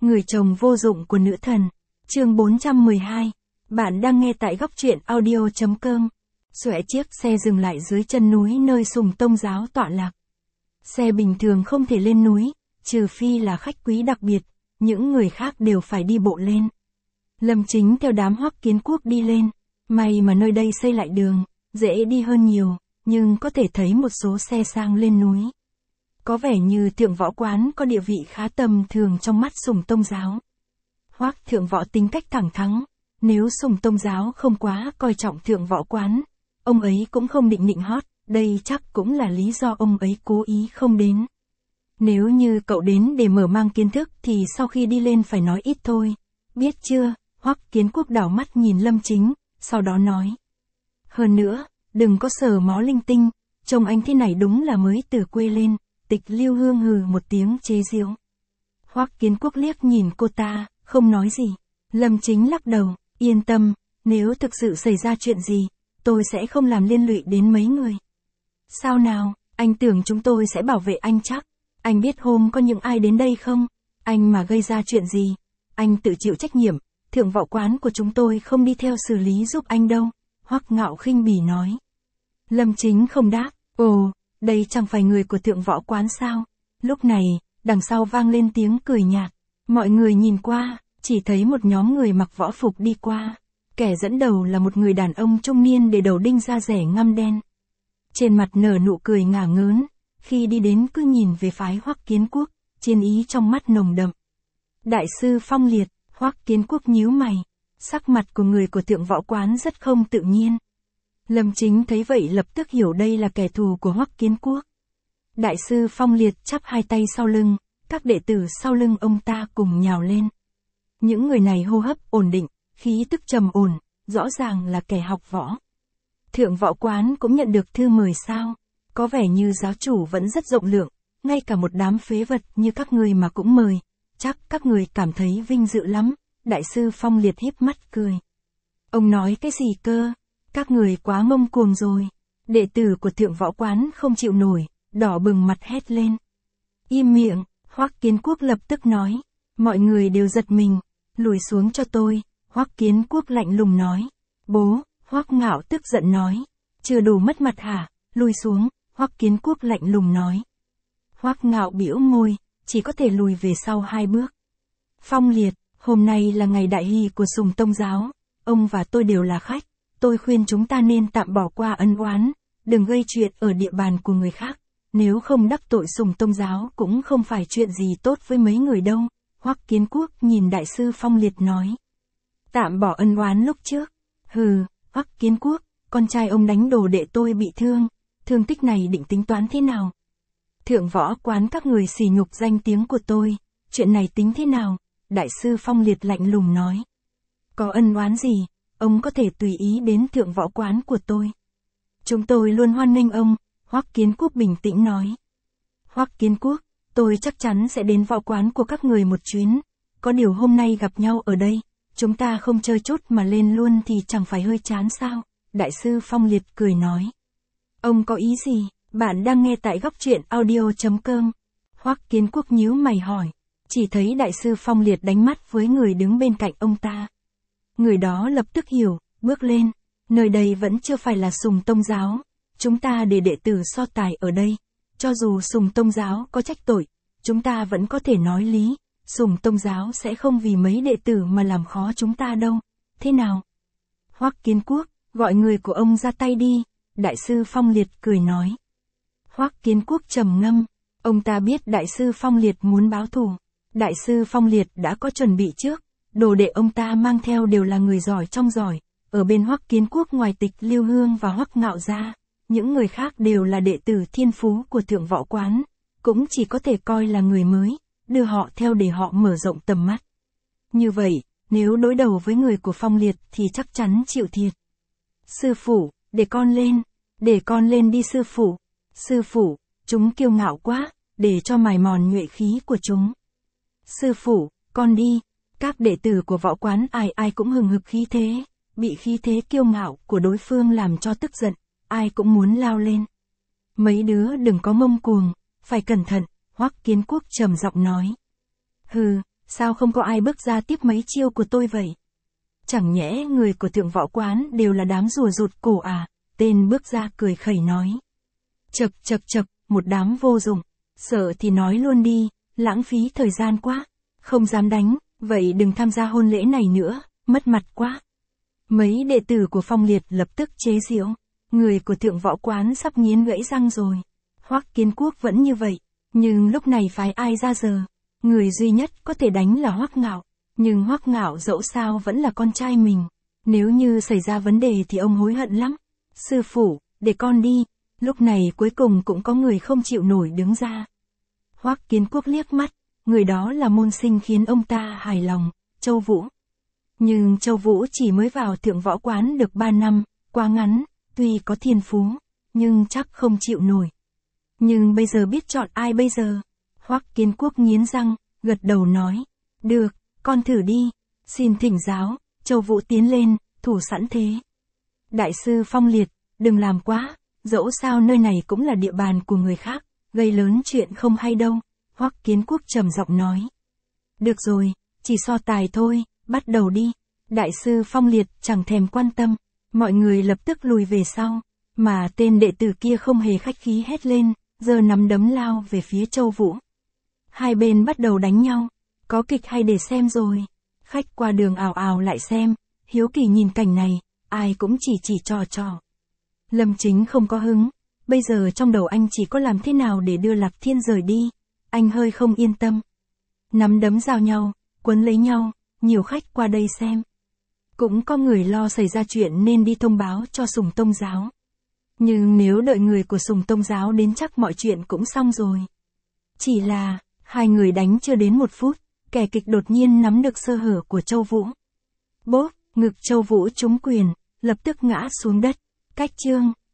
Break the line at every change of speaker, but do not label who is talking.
Người chồng vô dụng của nữ thần. Chương 412. Bạn đang nghe tại góc truyện audio.com. Xoẹ chiếc xe dừng lại dưới chân núi nơi Sùng Tông giáo tọa lạc. Xe bình thường không thể lên núi, trừ phi là khách quý đặc biệt, những người khác đều phải đi bộ lên. Lâm Chính theo đám Hoắc Kiến Quốc đi lên, may mà nơi đây xây lại đường, dễ đi hơn nhiều, nhưng có thể thấy một số xe sang lên núi. Có vẻ như Thượng Võ Quán có địa vị khá tầm thường trong mắt Sùng Tông giáo. Hoắc Thượng Võ tính cách thẳng thắn, nếu Sùng Tông giáo không quá coi trọng Thượng Võ Quán, ông ấy cũng không định nịnh hót, đây chắc cũng là lý do ông ấy cố ý không đến. Nếu như cậu đến để mở mang kiến thức thì sau khi đi lên phải nói ít thôi, biết chưa? Hoắc Kiến Quốc đảo mắt nhìn Lâm Chính, sau đó nói. Hơn nữa, đừng có sờ mó linh tinh, trông anh thế này đúng là mới từ quê lên. Tịch Lưu Hương hừ một tiếng chế giễu. Hoắc Kiến Quốc liếc nhìn cô ta, không nói gì. Lâm Chính lắc đầu, yên tâm, nếu thực sự xảy ra chuyện gì, tôi sẽ không làm liên lụy đến mấy người. Sao nào, anh tưởng chúng tôi sẽ bảo vệ anh chắc. Anh biết hôm có những ai đến đây không? Anh mà gây ra chuyện gì, anh tự chịu trách nhiệm, Thượng Võ Quán của chúng tôi không đi theo xử lý giúp anh đâu. Hoắc Ngạo khinh bỉ nói. Lâm Chính không đáp, ồ, đây chẳng phải người của Thượng Võ Quán sao? Lúc này, đằng sau vang lên tiếng cười nhạt. Mọi người nhìn qua, chỉ thấy một nhóm người mặc võ phục đi qua. Kẻ dẫn đầu là một người đàn ông trung niên để đầu đinh da rẻ ngăm đen. Trên mặt nở nụ cười ngả ngớn, khi đi đến cứ nhìn về phái Hoắc Kiến Quốc, chiến ý trong mắt nồng đậm. Đại sư Phong Liệt, Hoắc Kiến Quốc nhíu mày, sắc mặt của người của Thượng Võ Quán rất không tự nhiên. Lâm Chính thấy vậy lập tức hiểu đây là kẻ thù của Hoắc Kiến Quốc. Đại sư Phong Liệt chắp hai tay sau lưng, các đệ tử sau lưng ông ta cùng nhào lên. Những người này hô hấp ổn định, khí tức trầm ổn, rõ ràng là kẻ học võ. Thượng Võ Quán cũng nhận được thư mời sao? Có vẻ như giáo chủ vẫn rất rộng lượng, ngay cả một đám phế vật như các người mà cũng mời. Chắc các người cảm thấy vinh dự lắm. Đại sư Phong Liệt híp mắt cười. Ông nói cái gì cơ? Các người quá ngông cuồng rồi. Đệ tử của Thượng Võ Quán không chịu nổi, đỏ bừng mặt hét lên. Im miệng, Hoắc Kiến Quốc lập tức nói. Mọi người đều giật mình, lùi xuống cho tôi. Hoắc Kiến Quốc lạnh lùng nói. Bố, Hoắc Ngạo tức giận nói. Chưa đủ mất mặt hả? Lùi xuống, Hoắc Kiến Quốc lạnh lùng nói. Hoắc Ngạo bĩu môi, chỉ có thể lùi về sau 2 bước. Phong Liệt, hôm nay là ngày đại hỷ của Sùng Tông giáo, ông và tôi đều là khách. Tôi khuyên chúng ta nên tạm bỏ qua ân oán, đừng gây chuyện ở địa bàn của người khác, nếu không đắc tội Sùng Tông giáo cũng không phải chuyện gì tốt với mấy người đâu. Hoắc Kiến Quốc nhìn Đại sư Phong Liệt nói. Tạm bỏ ân oán lúc trước. Hừ, Hoắc Kiến Quốc, con trai ông đánh đồ đệ tôi bị thương, thương tích này định tính toán thế nào? Thượng Võ Quán các người sỉ nhục danh tiếng của tôi, chuyện này tính thế nào? Đại sư Phong Liệt lạnh lùng nói. Có ân oán gì? Ông có thể tùy ý đến Thượng Võ Quán của tôi. Chúng tôi luôn hoan nghênh ông, Hoắc Kiến Quốc bình tĩnh nói. Hoắc Kiến Quốc, tôi chắc chắn sẽ đến võ quán của các người một chuyến. Có điều hôm nay gặp nhau ở đây, chúng ta không chơi chút mà lên luôn thì chẳng phải hơi chán sao? Đại sư Phong Liệt cười nói. Ông có ý gì? Bạn đang nghe tại góc truyện audio.com. Hoắc Kiến Quốc nhíu mày hỏi. Chỉ thấy Đại sư Phong Liệt đánh mắt với người đứng bên cạnh ông ta. Người đó lập tức hiểu, bước lên. Nơi đây vẫn chưa phải là Sùng Tông giáo. Chúng ta để đệ tử so tài ở đây. Cho dù Sùng Tông giáo có trách tội, chúng ta vẫn có thể nói lý. Sùng Tông giáo sẽ không vì mấy đệ tử mà làm khó chúng ta đâu. Thế nào? Hoắc Kiến Quốc, gọi người của ông ra tay đi. Đại sư Phong Liệt cười nói. Hoắc Kiến Quốc trầm ngâm. Ông ta biết Đại sư Phong Liệt muốn báo thù. Đại sư Phong Liệt đã có chuẩn bị trước. Đồ đệ ông ta mang theo đều là người giỏi trong giỏi. Ở bên Hoắc Kiến Quốc ngoài Tịch Lưu Hương và Hoắc Ngạo ra, những người khác đều là đệ tử thiên phú của Thượng Võ Quán. Cũng chỉ có thể coi là người mới, đưa họ theo để họ mở rộng tầm mắt. Như vậy, nếu đối đầu với người của Phong Liệt thì chắc chắn chịu thiệt. Sư phụ, để con lên đi sư phụ. Sư phụ, chúng kiêu ngạo quá, để cho mài mòn nhuệ khí của chúng. Sư phụ, con đi. Các đệ tử của võ quán ai ai cũng hừng hực khí thế, bị khí thế kiêu ngạo của đối phương làm cho tức giận, ai cũng muốn lao lên. Mấy đứa đừng có ngông cuồng, phải cẩn thận, Hoắc Kiến Quốc trầm giọng nói. Hừ, sao không có ai bước ra tiếp mấy chiêu của tôi vậy? Chẳng nhẽ người của Thượng Võ Quán đều là đám rùa rụt cổ à? Tên bước ra cười khẩy nói. Chậc, một đám vô dụng, sợ thì nói luôn đi, lãng phí thời gian quá, không dám đánh, vậy đừng tham gia hôn lễ này nữa, mất mặt quá. Mấy đệ tử của Phong Liệt lập tức chế giễu, người của Thượng Võ Quán sắp nghiến gãy răng rồi. Hoắc Kiến Quốc vẫn như vậy, nhưng lúc này phái ai ra giờ? Người duy nhất có thể đánh là Hoắc Ngạo, nhưng Hoắc Ngạo dẫu sao vẫn là con trai mình, nếu như xảy ra vấn đề thì ông hối hận lắm. Sư phụ, để con đi. Lúc này cuối cùng cũng có người không chịu nổi đứng ra. Hoắc Kiến Quốc liếc mắt, người đó là môn sinh khiến ông ta hài lòng, Châu Vũ. Nhưng Châu Vũ chỉ mới vào Thượng Võ Quán được 3 năm, quá ngắn, tuy có thiên phú, nhưng chắc không chịu nổi. Nhưng bây giờ biết chọn ai bây giờ? Hoắc Kiến Quốc nghiến răng, gật đầu nói, được, con thử đi, xin thỉnh giáo. Châu Vũ tiến lên, thủ sẵn thế. Đại sư Phong Liệt, đừng làm quá, dẫu sao nơi này cũng là địa bàn của người khác, gây lớn chuyện không hay đâu. Hoắc Kiến Quốc trầm giọng nói. Được rồi, chỉ so tài thôi, bắt đầu đi. Đại sư Phong Liệt chẳng thèm quan tâm, mọi người lập tức lùi về sau, mà tên đệ tử kia không hề khách khí hét lên, giơ nắm đấm lao về phía Châu Vũ. Hai bên bắt đầu đánh nhau, có kịch hay để xem rồi. Khách qua đường ào ào lại xem, hiếu kỳ nhìn cảnh này, ai cũng chỉ trò. Lâm Chính không có hứng, bây giờ trong đầu anh chỉ có làm thế nào để đưa Lạc Thiên rời đi, anh hơi không yên tâm. Nắm đấm giao nhau, quấn lấy nhau, nhiều khách qua đây xem. Cũng có người lo xảy ra chuyện nên đi thông báo cho Sùng Tông Giáo. Nhưng nếu đợi người của Sùng Tông Giáo đến chắc mọi chuyện cũng xong rồi. Chỉ là, hai người đánh chưa đến 1 phút, kẻ kịch đột nhiên nắm được sơ hở của Châu Vũ. Bốp, ngực Châu Vũ trúng quyền, lập tức ngã xuống đất. Cách chương.